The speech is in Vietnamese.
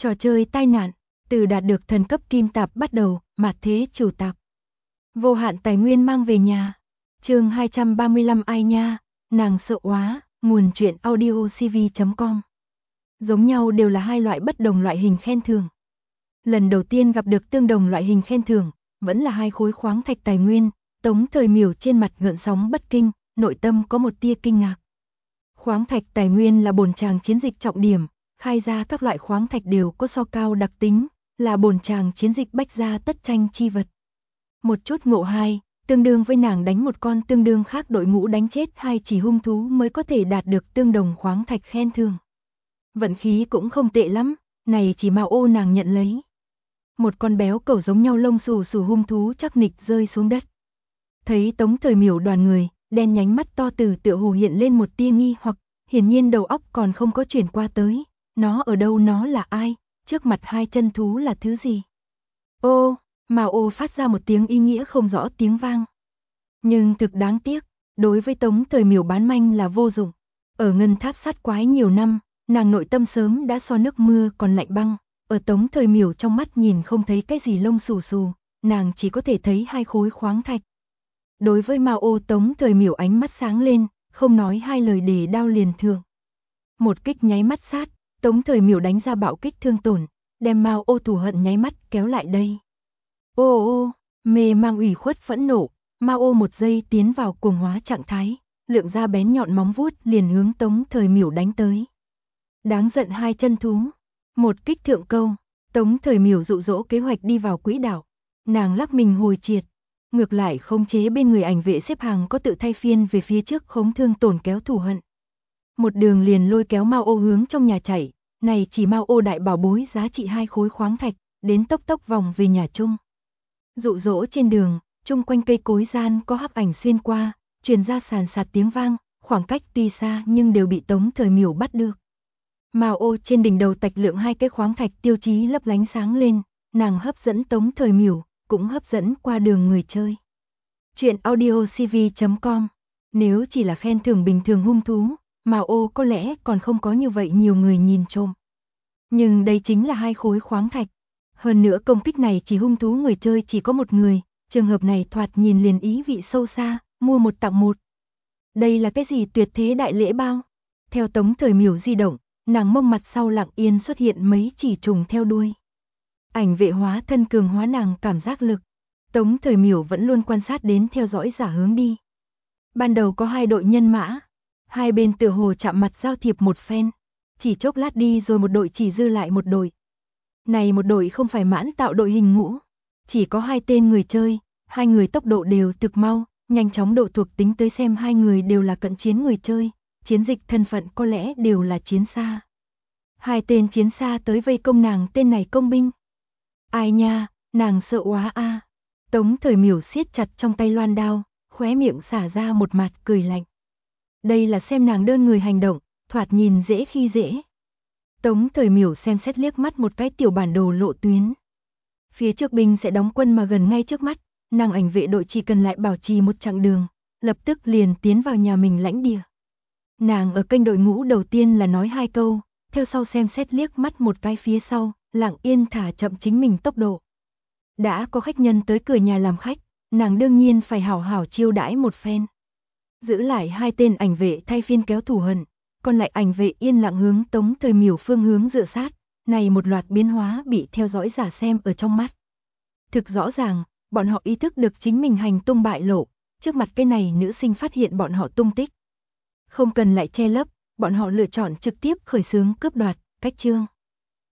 Trò chơi tai nạn, từ đạt được thần cấp kim tạp bắt đầu, mạt thế chủ tạp. Vô hạn tài nguyên mang về nhà. Chương 235 ai nha, nàng sợ quá, nguồn truyện audiocv.com. Giống nhau đều là hai loại bất đồng loại hình khen thưởng. Lần đầu tiên gặp được tương đồng loại hình khen thưởng, vẫn là hai khối khoáng thạch tài nguyên, Tống Thời Miểu trên mặt gợn sóng bất kinh, nội tâm có một tia kinh ngạc. Khoáng thạch tài nguyên là bổn tràng chiến dịch trọng điểm, khai ra các loại khoáng thạch đều có so cao đặc tính, là bổn tràng chiến dịch bách gia tất tranh chi vật. Một chút ngộ hai, tương đương với nàng đánh một con tương đương khác đội ngũ đánh chết hai chỉ hung thú mới có thể đạt được tương đồng khoáng thạch khen thưởng. Vận khí cũng không tệ lắm, này chỉ Mao Ô nàng nhận lấy. Một con béo cẩu giống nhau lông xù xù hung thú chắc nịch rơi xuống đất. Thấy Tống Thời Miểu đoàn người, đen nhánh mắt to từ tựa hồ hiện lên một tia nghi hoặc, hiển nhiên đầu óc còn không có chuyển qua tới. Nó ở đâu, nó là ai, trước mặt hai chân thú là thứ gì? Ô, Mao Ô phát ra một tiếng ý nghĩa không rõ tiếng vang. Nhưng thực đáng tiếc, đối với Tống Thời Miểu bán manh là vô dụng. Ở Ngân Tháp sát quái nhiều năm, nàng nội tâm sớm đã so nước mưa còn lạnh băng. Ở Tống Thời Miểu trong mắt nhìn không thấy cái gì lông xù xù, nàng chỉ có thể thấy hai khối khoáng thạch. Đối với Mao Ô, Tống Thời Miểu ánh mắt sáng lên, không nói hai lời để đao liền thưởng. Một kích nháy mắt sát, Tống Thời Miểu đánh ra bạo kích thương tổn, đem Mao Ô thù hận nháy mắt kéo lại đây. Ô, mê mang ủy khuất phẫn nộ, Mao Ô một giây tiến vào cuồng hóa trạng thái, lượng ra bén nhọn móng vuốt liền hướng Tống Thời Miểu đánh tới. Đáng giận hai chân thú, một kích thượng câu, Tống Thời Miểu dụ dỗ kế hoạch đi vào quỹ đạo, nàng lắc mình hồi triệt, ngược lại khống chế bên người ảnh vệ xếp hàng có tự thay phiên về phía trước khống thương tổn kéo thù hận. Một đường liền lôi kéo Mao Ô hướng trong nhà chạy, này chỉ Mao Ô đại bảo bối giá trị hai khối khoáng thạch, đến tốc tốc vòng về nhà chung. Dụ dỗ trên đường, chung quanh cây cối gian có hắc ảnh xuyên qua, truyền ra sàn sạt tiếng vang, khoảng cách tuy xa nhưng đều bị Tống Thời Miểu bắt được. Mao Ô trên đỉnh đầu tạch lượng hai cái khoáng thạch tiêu chí lấp lánh sáng lên, nàng hấp dẫn Tống Thời Miểu, cũng hấp dẫn qua đường người chơi. Chuyện audiocv.com. Nếu chỉ là khen thưởng bình thường hung thú, Mao Ô có lẽ còn không có như vậy nhiều người nhìn trộm. Nhưng đây chính là hai khối khoáng thạch. Hơn nữa công kích này chỉ hung thú người chơi chỉ có một người, trường hợp này thoạt nhìn liền ý vị sâu xa, mua một tặng một. Đây là cái gì tuyệt thế đại lễ bao? Theo Tống Thời Miểu di động, nàng mông mặt sau lặng yên xuất hiện mấy chỉ trùng theo đuôi. Ảnh vệ hóa thân cường hóa nàng cảm giác lực. Tống Thời Miểu vẫn luôn quan sát đến theo dõi giả hướng đi. Ban đầu có hai đội nhân mã, hai bên tựa hồ chạm mặt giao thiệp một phen, chỉ chốc lát đi rồi một đội chỉ dư lại một đội. Này một đội không phải mãn tạo đội hình ngũ, chỉ có hai tên người chơi, hai người tốc độ đều thực mau, nhanh chóng độ thuộc tính tới xem hai người đều là cận chiến người chơi, chiến dịch thân phận có lẽ đều là chiến xa. Hai tên chiến xa tới vây công nàng tên này công binh. Ai nha, nàng sợ quá a. Tống Thời Miểu siết chặt trong tay loan đao, khóe miệng xả ra một mặt cười lạnh. Đây là xem nàng đơn người hành động, thoạt nhìn dễ khi dễ. Tống Thời Miểu xem xét liếc mắt một cái tiểu bản đồ lộ tuyến. Phía trước binh sẽ đóng quân mà gần ngay trước mắt, nàng ảnh vệ đội chỉ cần lại bảo trì một chặng đường, lập tức liền tiến vào nhà mình lãnh địa. Nàng ở kênh đội ngũ đầu tiên là nói hai câu, theo sau xem xét liếc mắt một cái phía sau, lặng yên thả chậm chính mình tốc độ. Đã có khách nhân tới cửa nhà làm khách, nàng đương nhiên phải hảo hảo chiêu đãi một phen. Giữ lại hai tên ảnh vệ thay phiên kéo thù hận, còn lại ảnh vệ yên lặng hướng Tống Thời Miểu phương hướng dựa sát, này một loạt biến hóa bị theo dõi giả xem ở trong mắt. Thực rõ ràng, bọn họ ý thức được chính mình hành tung bại lộ, trước mặt cái này nữ sinh phát hiện bọn họ tung tích. Không cần lại che lấp, bọn họ lựa chọn trực tiếp khởi xướng cướp đoạt, cách chương.